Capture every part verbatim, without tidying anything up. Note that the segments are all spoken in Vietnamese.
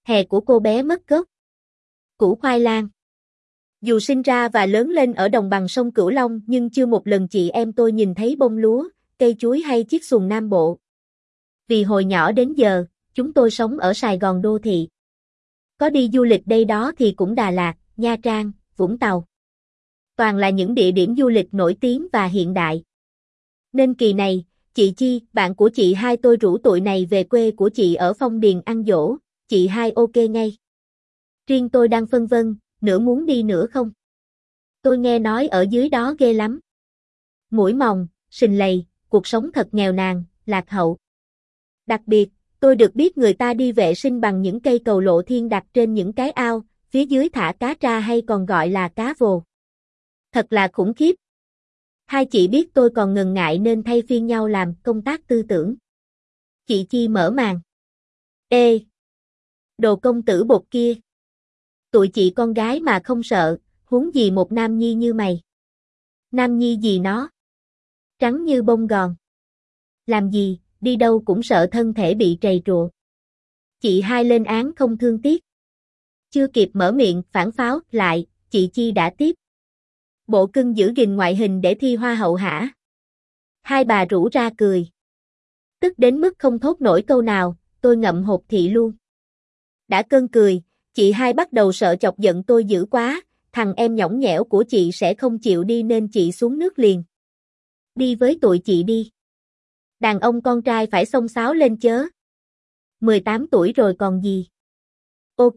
Hè của cô bé mất gốc. Củ khoai lang. Dù sinh ra và lớn lên ở đồng bằng sông Cửu Long nhưng chưa một lần chị em tôi nhìn thấy bông lúa, cây chuối hay chiếc xuồng Nam Bộ. Vì hồi nhỏ đến giờ, chúng tôi sống ở Sài Gòn đô thị. Có đi du lịch đây đó thì cũng Đà Lạt, Nha Trang, Vũng Tàu. Toàn là những địa điểm du lịch nổi tiếng và hiện đại. Nên kỳ này, chị Chi, bạn của chị hai tôi rủ tụi này về quê của chị ở Phong Điền ăn giỗ, chị hai ok ngay. Riêng tôi đang phân vân, nửa muốn đi nữa không. Tôi nghe nói ở dưới đó ghê lắm. Mũi mòng, sình lầy, cuộc sống thật nghèo nàn, lạc hậu. Đặc biệt, tôi được biết người ta đi vệ sinh bằng những cây cầu lộ thiên đặt trên những cái ao, phía dưới thả cá tra hay còn gọi là cá vồ. Thật là khủng khiếp. Hai chị biết tôi còn ngần ngại nên thay phiên nhau làm công tác tư tưởng. Chị Chi mở màn. Ê! Đồ công tử bột kia. Tụi chị con gái mà không sợ, huống gì một nam nhi như mày. Nam nhi gì nó? Trắng như bông gòn. Làm gì, đi đâu cũng sợ thân thể bị trầy trụa. Chị hai lên án không thương tiếc. Chưa kịp mở miệng phản pháo lại, chị Chi đã tiếp. Bộ cưng giữ gìn ngoại hình để thi hoa hậu hả? Hai bà rủ ra cười. Tức đến mức không thốt nổi câu nào, tôi ngậm hột thị luôn. Đã cơn cười, chị hai bắt đầu sợ chọc giận tôi dữ quá, thằng em nhõng nhẽo của chị sẽ không chịu đi nên chị xuống nước liền. Đi với tụi chị đi. Đàn ông con trai phải xông xáo lên chớ. mười tám tuổi rồi còn gì. Ok.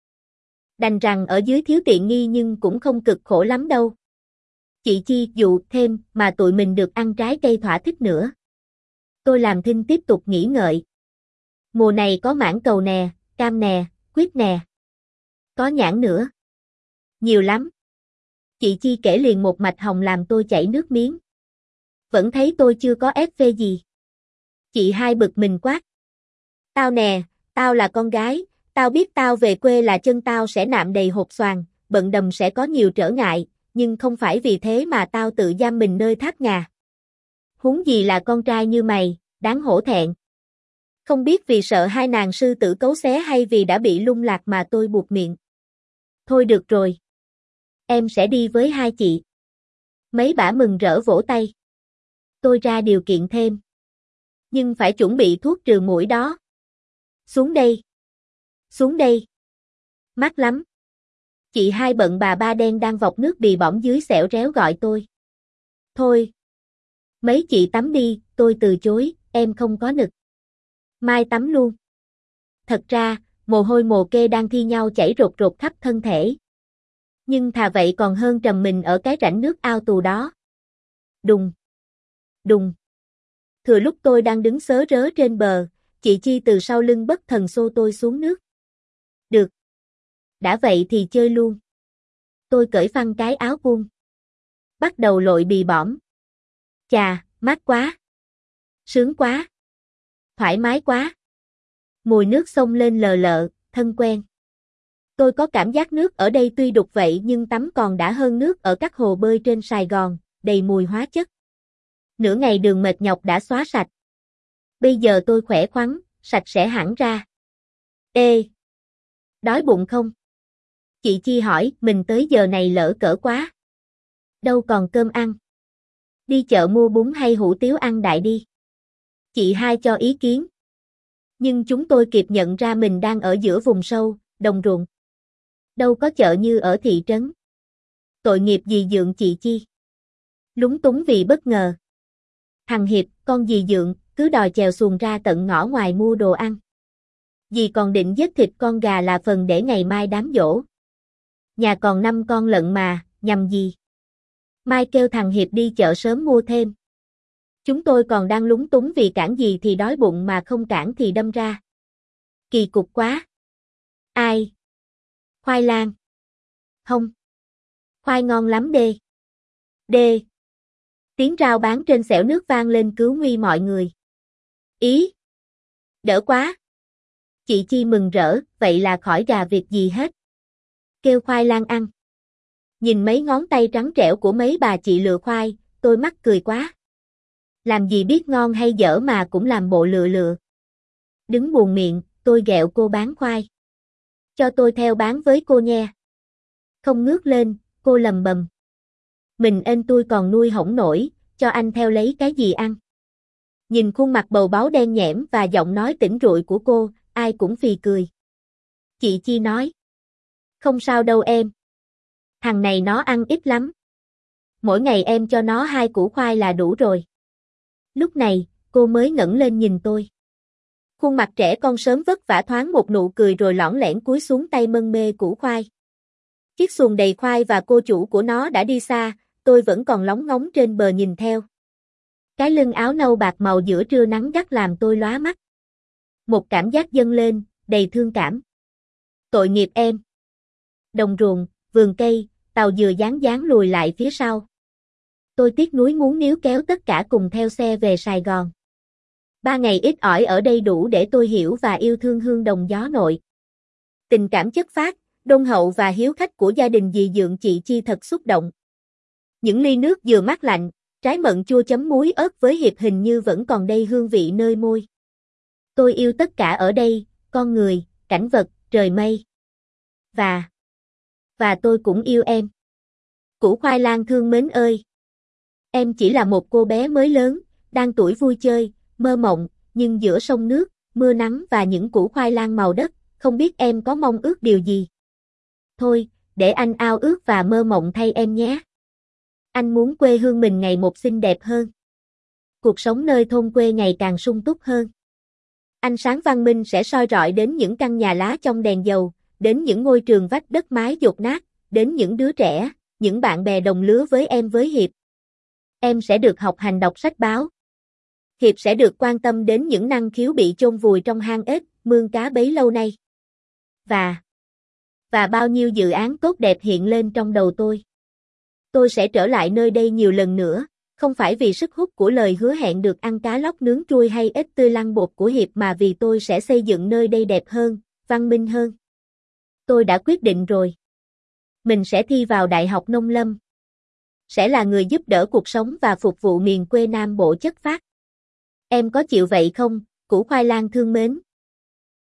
Đành rằng ở dưới thiếu tiện nghi nhưng cũng không cực khổ lắm đâu. Chị Chi dụ thêm mà tụi mình được ăn trái cây thỏa thích nữa. Tôi làm thinh tiếp tục nghĩ ngợi. Mùa này có mãng cầu nè, cam nè, quýt nè. Có nhãn nữa. Nhiều lắm. Chị Chi kể liền một mạch hồng làm tôi chảy nước miếng. Vẫn thấy tôi chưa có ép phê gì. Chị hai bực mình quát. Tao nè, tao là con gái, tao biết tao về quê là chân tao sẽ nạm đầy hột xoàn, bận đầm sẽ có nhiều trở ngại, nhưng không phải vì thế mà tao tự giam mình nơi tháp ngà. Huống gì là con trai như mày, đáng hổ thẹn. Không biết vì sợ hai nàng sư tử cấu xé hay vì đã bị lung lạc mà tôi buột miệng. Thôi được rồi. Em sẽ đi với hai chị. Mấy bả mừng rỡ vỗ tay. Tôi ra điều kiện thêm. Nhưng phải chuẩn bị thuốc trừ muỗi đó. Xuống đây. Xuống đây. Mát lắm. Chị hai bận bà ba đen đang vọc nước bì bõm dưới xẻo réo gọi tôi. Thôi. Mấy chị tắm đi, tôi từ chối, em không có nực. Mai tắm luôn. Thật ra, mồ hôi mồ kê đang thi nhau chảy rột rột khắp thân thể. Nhưng thà vậy còn hơn trầm mình ở cái rãnh nước ao tù đó. Đùng. Đùng. Thừa lúc tôi đang đứng sớ rớ trên bờ, chị Chi từ sau lưng bất thần xô tôi xuống nước. Được. Đã vậy thì chơi luôn. Tôi cởi phăng cái áo buông. Bắt đầu lội bì bõm. Chà, mát quá. Sướng quá. Thoải mái quá. Mùi nước xông lên lờ lợ, thân quen. Tôi có cảm giác nước ở đây tuy đục vậy nhưng tắm còn đã hơn nước ở các hồ bơi trên Sài Gòn, đầy mùi hóa chất. Nửa ngày đường mệt nhọc đã xóa sạch. Bây giờ tôi khỏe khoắn, sạch sẽ hẳn ra. Ê! Đói bụng không? Chị Chi hỏi, mình tới giờ này lỡ cỡ quá. Đâu còn cơm ăn. Đi chợ mua bún hay hủ tiếu ăn đại đi. Chị hai cho ý kiến. Nhưng chúng tôi kịp nhận ra mình đang ở giữa vùng sâu, đồng ruộng. Đâu có chợ như ở thị trấn. Tội nghiệp dì dượng chị Chi. Lúng túng vì bất ngờ. Thằng Hiệp, con dì dượng, cứ đòi chèo xuồng ra tận ngõ ngoài mua đồ ăn. Dì còn định giết thịt con gà là phần để ngày mai đám giỗ. Nhà còn năm con lợn mà, nhầm gì. Mai kêu thằng Hiệp đi chợ sớm mua thêm. Chúng tôi còn đang lúng túng vì cản gì thì đói bụng mà không cản thì đâm ra. Kỳ cục quá. Ai? Khoai lang. Không. Khoai ngon lắm đê. Đê. Tiếng rao bán trên xẻo nước vang lên cứu nguy mọi người. Ý. Đỡ quá. Chị Chi mừng rỡ, vậy là khỏi gà việc gì hết. Kêu khoai lang ăn. Nhìn mấy ngón tay trắng trẻo của mấy bà chị lựa khoai, tôi mắc cười quá. Làm gì biết ngon hay dở mà cũng làm bộ lựa lựa. Đứng buồn miệng, tôi ghẹo cô bán khoai. Cho tôi theo bán với cô nha. Không ngước lên, cô lầm bầm. Mình ên tôi còn nuôi hổng nổi, cho anh theo lấy cái gì ăn. Nhìn khuôn mặt bầu báu đen nhẽm và giọng nói tỉnh rụi của cô, ai cũng phì cười. Chị Chi nói. Không sao đâu em. Thằng này nó ăn ít lắm. Mỗi ngày em cho nó hai củ khoai là đủ rồi. Lúc này, cô mới ngẩng lên nhìn tôi. Khuôn mặt trẻ con sớm vất vả thoáng một nụ cười rồi lõng lẻn cúi xuống tay mân mê củ khoai. Chiếc xuồng đầy khoai và cô chủ của nó đã đi xa, tôi vẫn còn lóng ngóng trên bờ nhìn theo. Cái lưng áo nâu bạc màu giữa trưa nắng gắt làm tôi lóa mắt. Một cảm giác dâng lên, đầy thương cảm. Tội nghiệp em. Đồng ruộng, vườn cây, tàu dừa dán dán lùi lại phía sau. Tôi tiếc nuối muốn níu kéo tất cả cùng theo xe về Sài Gòn. Ba ngày ít ỏi ở đây đủ để tôi hiểu và yêu thương hương đồng gió nội. Tình cảm chất phác, đôn hậu và hiếu khách của gia đình dì dượng chị Chi thật xúc động. Những ly nước dừa mát lạnh, trái mận chua chấm muối ớt với hiệp hình như vẫn còn đây hương vị nơi môi. Tôi yêu tất cả ở đây, con người, cảnh vật, trời mây. Và... Và tôi cũng yêu em. Củ khoai lang thương mến ơi. Em chỉ là một cô bé mới lớn, đang tuổi vui chơi, mơ mộng, nhưng giữa sông nước, mưa nắng và những củ khoai lang màu đất, không biết em có mong ước điều gì. Thôi, để anh ao ước và mơ mộng thay em nhé. Anh muốn quê hương mình ngày một xinh đẹp hơn. Cuộc sống nơi thôn quê ngày càng sung túc hơn. Ánh sáng văn minh sẽ soi rọi đến những căn nhà lá trong đèn dầu, đến những ngôi trường vách đất mái dột nát, đến những đứa trẻ, những bạn bè đồng lứa với em với Hiệp. Em sẽ được học hành đọc sách báo. Hiệp sẽ được quan tâm đến những năng khiếu bị chôn vùi trong hang ếch, mương cá bấy lâu nay. Và... Và bao nhiêu dự án tốt đẹp hiện lên trong đầu tôi. Tôi sẽ trở lại nơi đây nhiều lần nữa, không phải vì sức hút của lời hứa hẹn được ăn cá lóc nướng trui hay ếch tươi lăn bột của Hiệp mà vì tôi sẽ xây dựng nơi đây đẹp hơn, văn minh hơn. Tôi đã quyết định rồi. Mình sẽ thi vào Đại học Nông lâm. Sẽ là người giúp đỡ cuộc sống và phục vụ miền quê Nam Bộ chất phác. Em có chịu vậy không, củ khoai lang thương mến?